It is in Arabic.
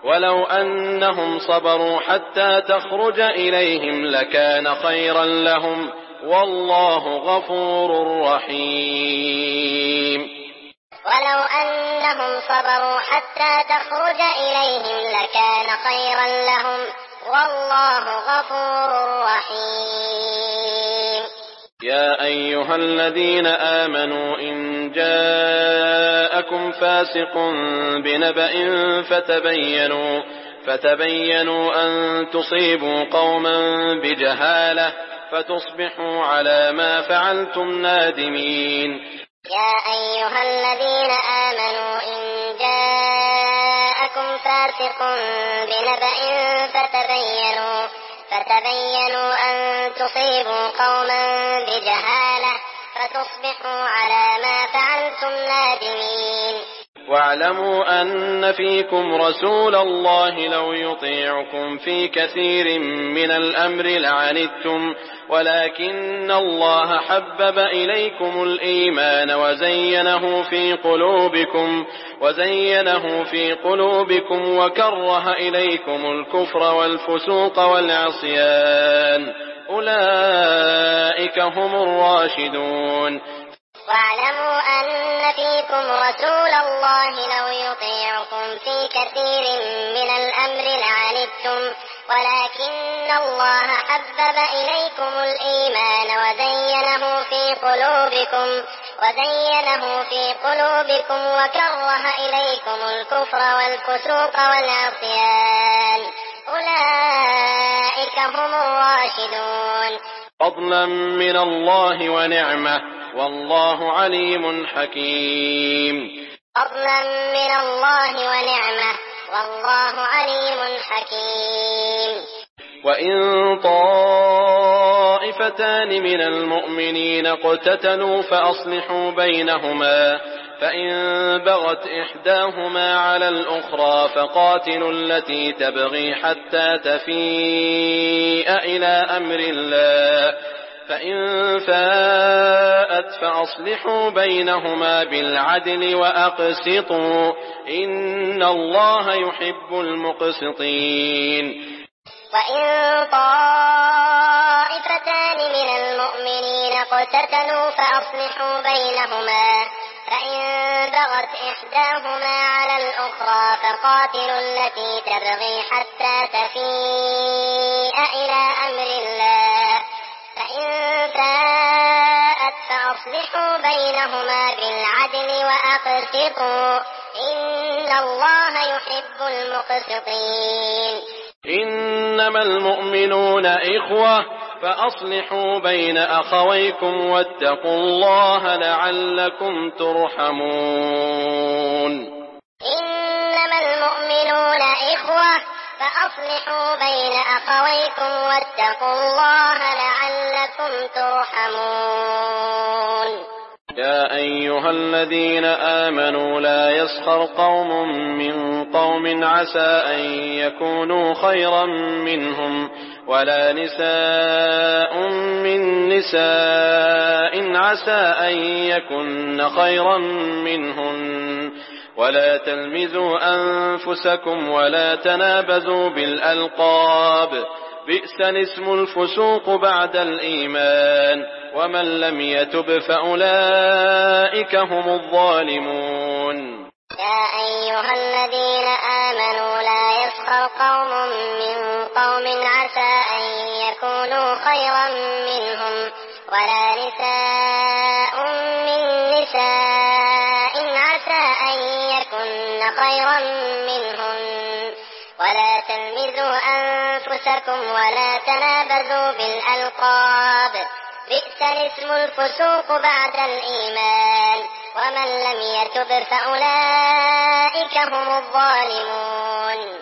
ولو أنهم صبروا حتى تخرج إليهم لكان خيرا لهم والله غفور رحيم. ولو أنهم صبروا حتى تخرج إليهم لكان خيرا لهم والله غفور رحيم. يا أيها الذين آمنوا إن جاءكم فاسق بنبأ فتبينوا أن تصيبوا قوما بجهالة فتصبحوا على ما فعلتم نادمين. يا أيها الذين آمنوا إن جاءكم فاسق بنبأ فتبينوا أن تصيبوا قوما بجهالة فتصبحوا على ما فعلتم نادمين. واعلموا أن فيكم رسول الله لو يطيعكم في كثير من الأمر لعنتم ولكن الله حبب إليكم الإيمان وزينه في قلوبكم وكره إليكم الكفر والفسوق والعصيان أولئك هم الراشدون. واعلموا أن فيكم رسول الله لو يطيعكم في كثير من الأمر لعنتم ولكن الله حبب إليكم الإيمان وزينه في قلوبكم وكره إليكم الكفر والفسوق والعصيان أولئك هم الراشدون. فضلا من الله ونعمة والله عليم حكيم. فضلا من الله ونعمة والله عليم حكيم. وإن طائفتان من المؤمنين اقتتلوا فأصلحوا بينهما فإن بغت إحداهما على الأخرى فقاتلوا التي تبغي حتى تفيء إلى أمر الله فإن فاءت فأصلحوا بينهما بالعدل وأقسطوا إن الله يحب المقسطين. وإن طائفتان من المؤمنين اقتتلوا فأصلحوا بينهما فإن بغت إحداهما على الأخرى فقاتلوا التي تبغي حتى تفيء إلى أمر الله فإن فاءت فأصلحوا بينهما بالعدل وأقسطوا إن الله يحب المقسطين. إنما المؤمنون إخوة فأصلحوا بين أخويكم واتقوا الله لعلكم ترحمون. إنما المؤمنون إخوة فأصلحوا بين أخويكم واتقوا الله لعلكم ترحمون. يا أيها الذين آمنوا لا يسخر قوم من قوم عسى أن يكونوا خيرا منهم ولا نساء من نساء عسى أن يكن خيرا منهن ولا تلمزوا أنفسكم ولا تنابذوا بالألقاب بئس الاسم الفسوق بعد الإيمان ومن لم يتب فأولئك هم الظالمون. يا أيها الذين آمنوا لا يسخر قوم من قوم عسى أن يكونوا خيرا منهم ولا نساء من نساء عسى أن يكن خيرا منهن ولا تلمزوا أنفسكم ولا تنابذوا بالألقاب بئس الاسم الفسوق بعد الإيمان ومن لم يتب فأولئك هم الظالمون.